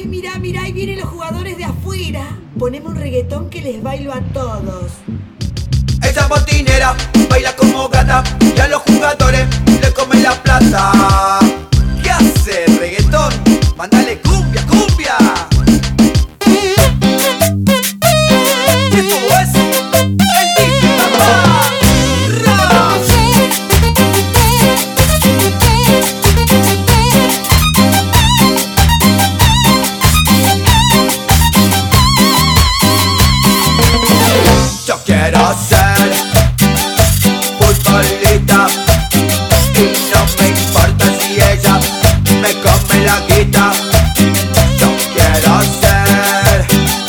mirá, mirá, ahí vienen los jugadores de afuera. Poneme un reggaetón que les bailo a todos. Esa botinera baila como gata y a los jugadores le come la plata. ¿Qué hace reggaetón? Mándale cumbia, cumbia. ¿Qué tuvo eso? El DJ papá. Yo quiero ser futbolista y no me importa si ella me come la guita. Yo quiero ser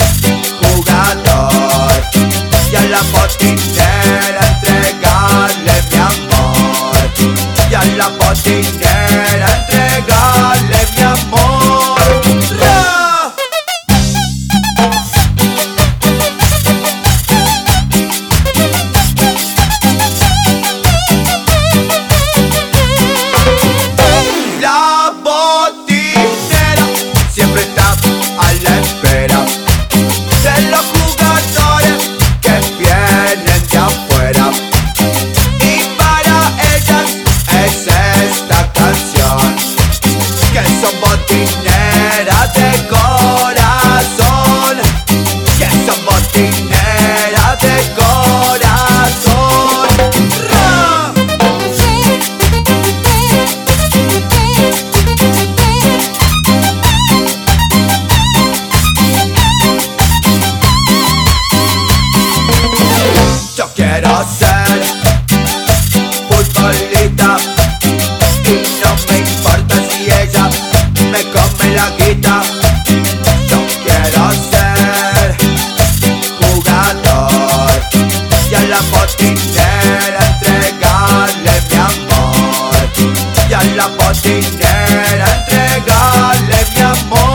jugador y a la botinera entregarle mi amor. Y a la botinera entregarle mi amor. ¡Ra! La botinera siempre está a la espera de los jugadores que vienen de afuera. Y para ellas es esta canción, que son botineras de corazón, que son botineras de corazón. ¡Ra! Yo quiero ser futbolista y no me importa si ella me come la guita. Yo quiero ser jugador y a la botinera entregarle mi amor. Y a la botinera entregarle mi amor.